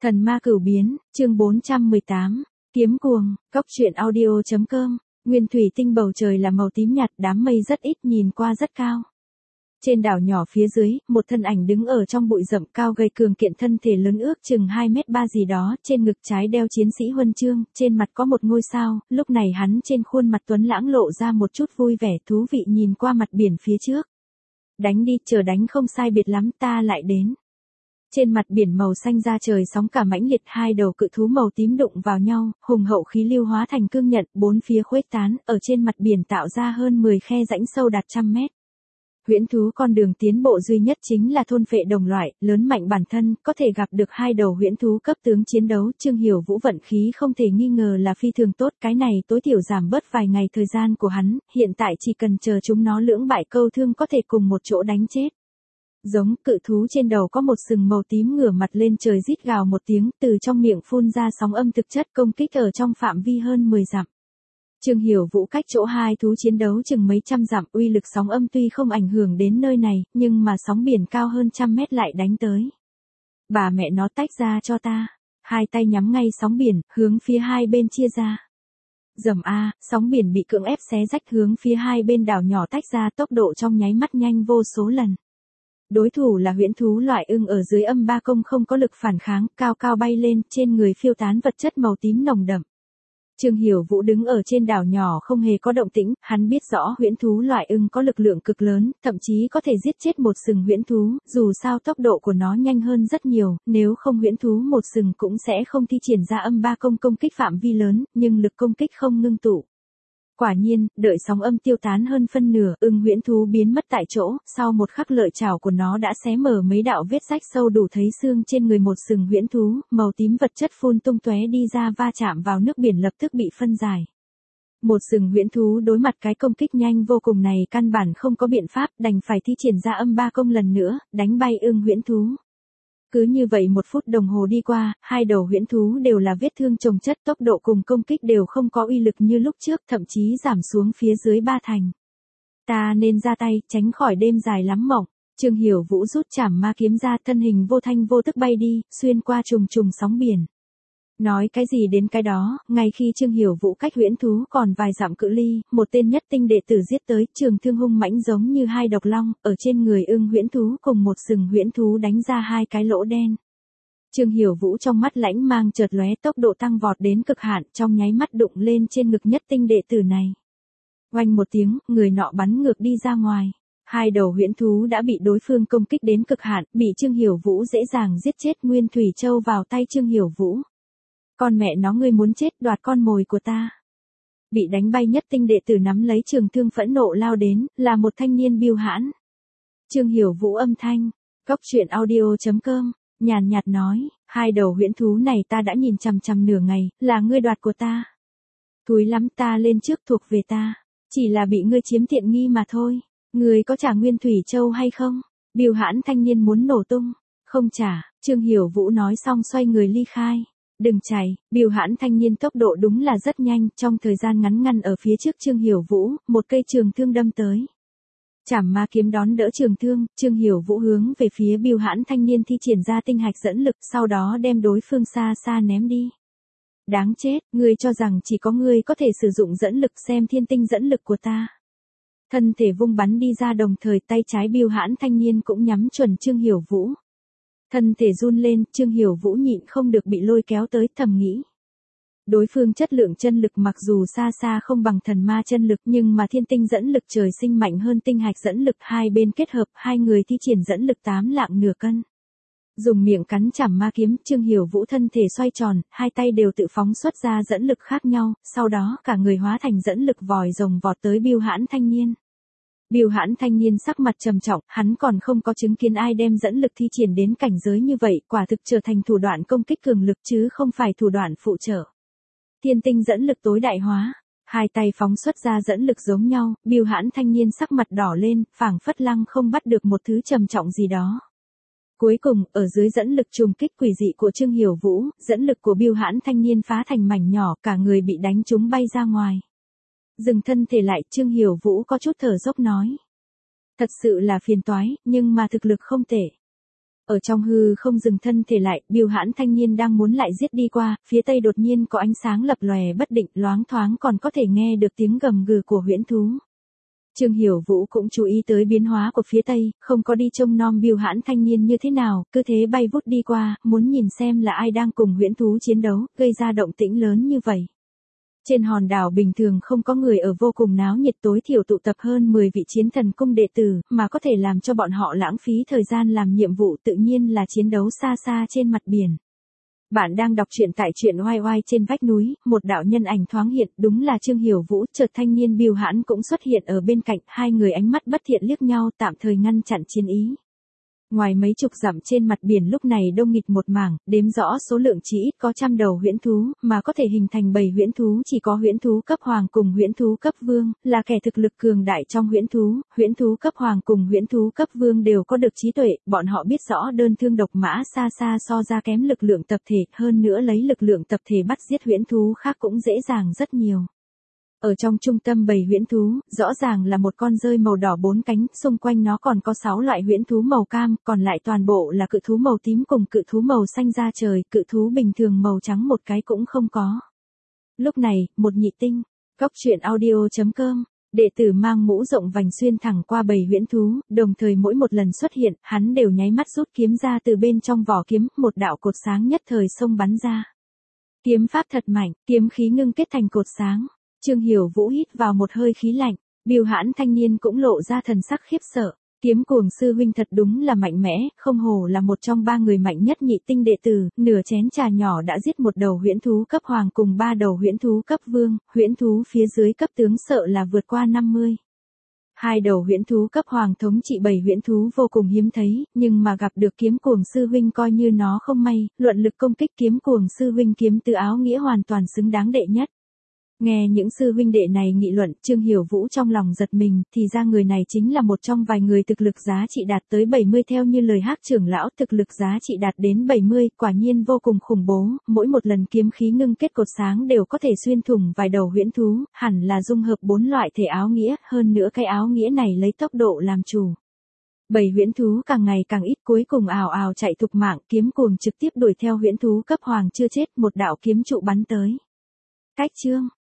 Thần ma cửu biến, chương 418, kiếm cuồng, cốc truyện audio.com, nguyên thủy tinh bầu trời là màu tím nhạt, đám mây rất ít, nhìn qua rất cao. Trên đảo nhỏ phía dưới, một thân ảnh đứng ở trong bụi rậm, cao gầy cường kiện, thân thể lớn ước chừng 2m3 gì đó, trên ngực trái đeo chiến sĩ huân chương, trên mặt có một ngôi sao, lúc này hắn trên khuôn mặt tuấn lãng lộ ra một chút vui vẻ thú vị nhìn qua mặt biển phía trước. Đánh đi, chờ đánh không sai biệt lắm ta lại đến. Trên mặt biển màu xanh da trời sóng cả mãnh liệt, hai đầu cự thú màu tím đụng vào nhau, hùng hậu khí lưu hóa thành cương nhận, bốn phía khuếch tán, ở trên mặt biển tạo ra hơn 10 khe rãnh sâu đạt trăm mét. Huyễn thú con đường tiến bộ duy nhất chính là thôn phệ đồng loại, lớn mạnh bản thân, có thể gặp được hai đầu huyễn thú cấp tướng chiến đấu. Trương Hiểu Vũ vận khí không thể nghi ngờ là phi thường tốt, cái này tối thiểu giảm bớt vài ngày thời gian của hắn, hiện tại chỉ cần chờ chúng nó lưỡng bại câu thương có thể cùng một chỗ đánh chết. Giống cự thú trên đầu có một sừng màu tím ngửa mặt lên trời rít gào một tiếng, từ trong miệng phun ra sóng âm thực chất công kích ở trong phạm vi hơn 10 dặm. Trương Hiểu Vũ cách chỗ hai thú chiến đấu chừng mấy trăm dặm, uy lực sóng âm tuy không ảnh hưởng đến nơi này, nhưng mà sóng biển cao hơn trăm mét lại đánh tới. Bà mẹ nó tách ra cho ta. Hai tay nhắm ngay sóng biển, hướng phía hai bên chia ra. Rầm a, sóng biển bị cưỡng ép xé rách hướng phía hai bên đảo nhỏ tách ra, tốc độ trong nháy mắt nhanh vô số lần. Đối thủ là huyễn thú loại ưng ở dưới âm ba công không có lực phản kháng, cao cao bay lên, trên người phiêu tán vật chất màu tím nồng đậm. Trương Hiểu Vũ đứng ở trên đảo nhỏ không hề có động tĩnh, hắn biết rõ huyễn thú loại ưng có lực lượng cực lớn, thậm chí có thể giết chết một sừng huyễn thú, dù sao tốc độ của nó nhanh hơn rất nhiều, nếu không huyễn thú một sừng cũng sẽ không thi triển ra âm ba công công kích phạm vi lớn, nhưng lực công kích không ngưng tụ. Quả nhiên, đợi sóng âm tiêu tán hơn phân nửa, ưng huyễn thú biến mất tại chỗ, sau một khắc lợi chảo của nó đã xé mở mấy đạo vết rách sâu đủ thấy xương trên người một sừng huyễn thú, màu tím vật chất phun tung tóe đi ra va chạm vào nước biển lập tức bị phân giải. Một sừng huyễn thú đối mặt cái công kích nhanh vô cùng này căn bản không có biện pháp, đành phải thi triển ra âm ba công lần nữa, đánh bay ưng huyễn thú. Cứ như vậy 1 phút đồng hồ đi qua, hai đầu huyễn thú đều là vết thương chồng chất, tốc độ cùng công kích đều không có uy lực như lúc trước, thậm chí giảm xuống phía dưới 3 thành. Ta nên ra tay, tránh khỏi đêm dài lắm mộng. Trương Hiểu Vũ rút chảm ma kiếm ra, thân hình vô thanh vô tức bay đi, xuyên qua trùng trùng sóng biển. Nói cái gì đến cái đó, ngay khi Trương Hiểu Vũ cách huyễn thú còn vài dặm cự ly, một tên nhất tinh đệ tử giết tới, trường thương hung mãnh giống như hai độc long, ở trên người ưng huyễn thú cùng một sừng huyễn thú đánh ra hai cái lỗ đen. Trương Hiểu Vũ trong mắt lãnh mang chợt lóe, tốc độ tăng vọt đến cực hạn, trong nháy mắt đụng lên trên ngực nhất tinh đệ tử này. Oanh một tiếng, người nọ bắn ngược đi ra ngoài. Hai đầu huyễn thú đã bị đối phương công kích đến cực hạn, bị Trương Hiểu Vũ dễ dàng giết chết. Nguyên Thủy Châu vào tay Trương Hiểu Vũ. Con mẹ nó, ngươi muốn chết, đoạt con mồi của ta. Bị đánh bay nhất tinh đệ tử nắm lấy trường thương phẫn nộ lao đến, là một thanh niên biêu hãn. Trương Hiểu Vũ âm thanh, cốc truyện audio.com, nhàn nhạt nói, hai đầu huyễn thú này ta đã nhìn chằm chằm nửa ngày, là ngươi đoạt của ta. Thúi lắm, ta lên trước, thuộc về ta. Chỉ là bị ngươi chiếm tiện nghi mà thôi. Ngươi có trả Nguyên Thủy Châu hay không? Biêu hãn thanh niên muốn nổ tung. Không trả, Trương Hiểu Vũ nói xong xoay người ly khai. Đừng chạy, biêu hãn thanh niên tốc độ đúng là rất nhanh, trong thời gian ngắn ngăn ở phía trước Trương Hiểu Vũ, một cây trường thương đâm tới. Chảm ma kiếm đón đỡ trường thương, Trương Hiểu Vũ hướng về phía biêu hãn thanh niên thi triển ra tinh hạch dẫn lực, sau đó đem đối phương xa xa ném đi. Đáng chết, ngươi cho rằng chỉ có ngươi có thể sử dụng dẫn lực, xem thiên tinh dẫn lực của ta. Thân thể vung bắn đi ra, đồng thời tay trái biêu hãn thanh niên cũng nhắm chuẩn Trương Hiểu Vũ. Thân thể run lên, Trương Hiểu Vũ nhịn không được bị lôi kéo tới, thầm nghĩ. Đối phương chất lượng chân lực mặc dù xa xa không bằng thần ma chân lực, nhưng mà thiên tinh dẫn lực trời sinh mạnh hơn tinh hạch dẫn lực, hai bên kết hợp, hai người thi triển dẫn lực 8 lạng nửa cân. Dùng miệng cắn chảm ma kiếm, Trương Hiểu Vũ thân thể xoay tròn, hai tay đều tự phóng xuất ra dẫn lực khác nhau, sau đó cả người hóa thành dẫn lực vòi rồng vọt tới biêu hãn thanh niên. Biêu hãn thanh niên sắc mặt trầm trọng, hắn còn không có chứng kiến ai đem dẫn lực thi triển đến cảnh giới như vậy, quả thực trở thành thủ đoạn công kích cường lực chứ không phải thủ đoạn phụ trợ. Thiên tinh dẫn lực tối đại hóa, hai tay phóng xuất ra dẫn lực giống nhau, biêu hãn thanh niên sắc mặt đỏ lên, phảng phất lăng không bắt được một thứ trầm trọng gì đó. Cuối cùng, ở dưới dẫn lực trùng kích quỷ dị của Trương Hiểu Vũ, dẫn lực của biêu hãn thanh niên phá thành mảnh nhỏ, cả người bị đánh trúng bay ra ngoài. Dừng thân thể lại, Trương Hiểu Vũ có chút thở dốc nói. Thật sự là phiền toái, nhưng mà thực lực không tệ. Ở trong hư không dừng thân thể lại, Bưu Hãn thanh niên đang muốn lại giết đi qua, phía tây đột nhiên có ánh sáng lập lòe bất định, loáng thoáng còn có thể nghe được tiếng gầm gừ của huyễn thú. Trương Hiểu Vũ cũng chú ý tới biến hóa của phía tây, không có đi trông nom Bưu Hãn thanh niên như thế nào, cứ thế bay vút đi qua, muốn nhìn xem là ai đang cùng huyễn thú chiến đấu, gây ra động tĩnh lớn như vậy. Trên hòn đảo bình thường không có người ở, vô cùng náo nhiệt, tối thiểu tụ tập hơn 10 vị chiến thần cung đệ tử, mà có thể làm cho bọn họ lãng phí thời gian làm nhiệm vụ tự nhiên là chiến đấu xa xa trên mặt biển. Bạn đang đọc truyện tại truyện oai oai trên vách núi, một đạo nhân ảnh thoáng hiện, đúng là Trương Hiểu Vũ, chợt thanh niên Bưu Hãn cũng xuất hiện ở bên cạnh, hai người ánh mắt bất thiện liếc nhau, tạm thời ngăn chặn chiến ý. Ngoài mấy chục dặm trên mặt biển lúc này đông nghịt một mảng, đếm rõ số lượng chỉ ít có 100 đầu huyễn thú, mà có thể hình thành bầy huyễn thú chỉ có huyễn thú cấp hoàng cùng huyễn thú cấp vương, là kẻ thực lực cường đại trong huyễn thú cấp hoàng cùng huyễn thú cấp vương đều có được trí tuệ, bọn họ biết rõ đơn thương độc mã xa xa so ra kém lực lượng tập thể, hơn nữa lấy lực lượng tập thể bắt giết huyễn thú khác cũng dễ dàng rất nhiều. Ở trong trung tâm bầy huyễn thú, rõ ràng là một con rơi màu đỏ 4 cánh, xung quanh nó còn có 6 loại huyễn thú màu cam, còn lại toàn bộ là cự thú màu tím cùng cự thú màu xanh da trời, cự thú bình thường màu trắng một cái cũng không có. Lúc này, một nhị tinh, Cóc Truyện Audio.com, đệ tử mang mũ rộng vành xuyên thẳng qua bầy huyễn thú, đồng thời mỗi một lần xuất hiện, hắn đều nháy mắt rút kiếm ra từ bên trong vỏ kiếm, một đạo cột sáng nhất thời xông bắn ra. Kiếm pháp thật mạnh, kiếm khí ngưng kết thành cột sáng. Trương Hiểu Vũ hít vào một hơi khí lạnh, Bưu Hãn thanh niên cũng lộ ra thần sắc khiếp sợ, Kiếm Cuồng sư huynh thật đúng là mạnh mẽ, không hổ là một trong 3 người mạnh nhất nhị tinh đệ tử, nửa chén trà nhỏ đã giết một đầu huyễn thú cấp hoàng cùng 3 đầu huyễn thú cấp vương, huyễn thú phía dưới cấp tướng sợ là vượt qua 50. 2 đầu huyễn thú cấp hoàng thống trị bầy huyễn thú vô cùng hiếm thấy, nhưng mà gặp được Kiếm Cuồng sư huynh coi như nó không may, luận lực công kích Kiếm Cuồng sư huynh kiếm từ áo nghĩa hoàn toàn xứng đáng đệ nhất. Nghe những sư huynh đệ này nghị luận, Trương Hiểu Vũ trong lòng giật mình, thì ra người này chính là một trong vài người thực lực giá trị đạt tới 70 theo như lời Hắc trưởng lão, thực lực giá trị đạt đến 70, quả nhiên vô cùng khủng bố, mỗi một lần kiếm khí ngưng kết cột sáng đều có thể xuyên thủng vài đầu huyễn thú, hẳn là dung hợp 4 loại thể áo nghĩa, hơn nữa cái áo nghĩa này lấy tốc độ làm chủ. Bầy huyễn thú càng ngày càng ít, cuối cùng ào ào chạy thục mạng, Kiếm Cuồng trực tiếp đuổi theo huyễn thú cấp hoàng chưa chết, một đạo kiếm trụ bắn tới. Cách chương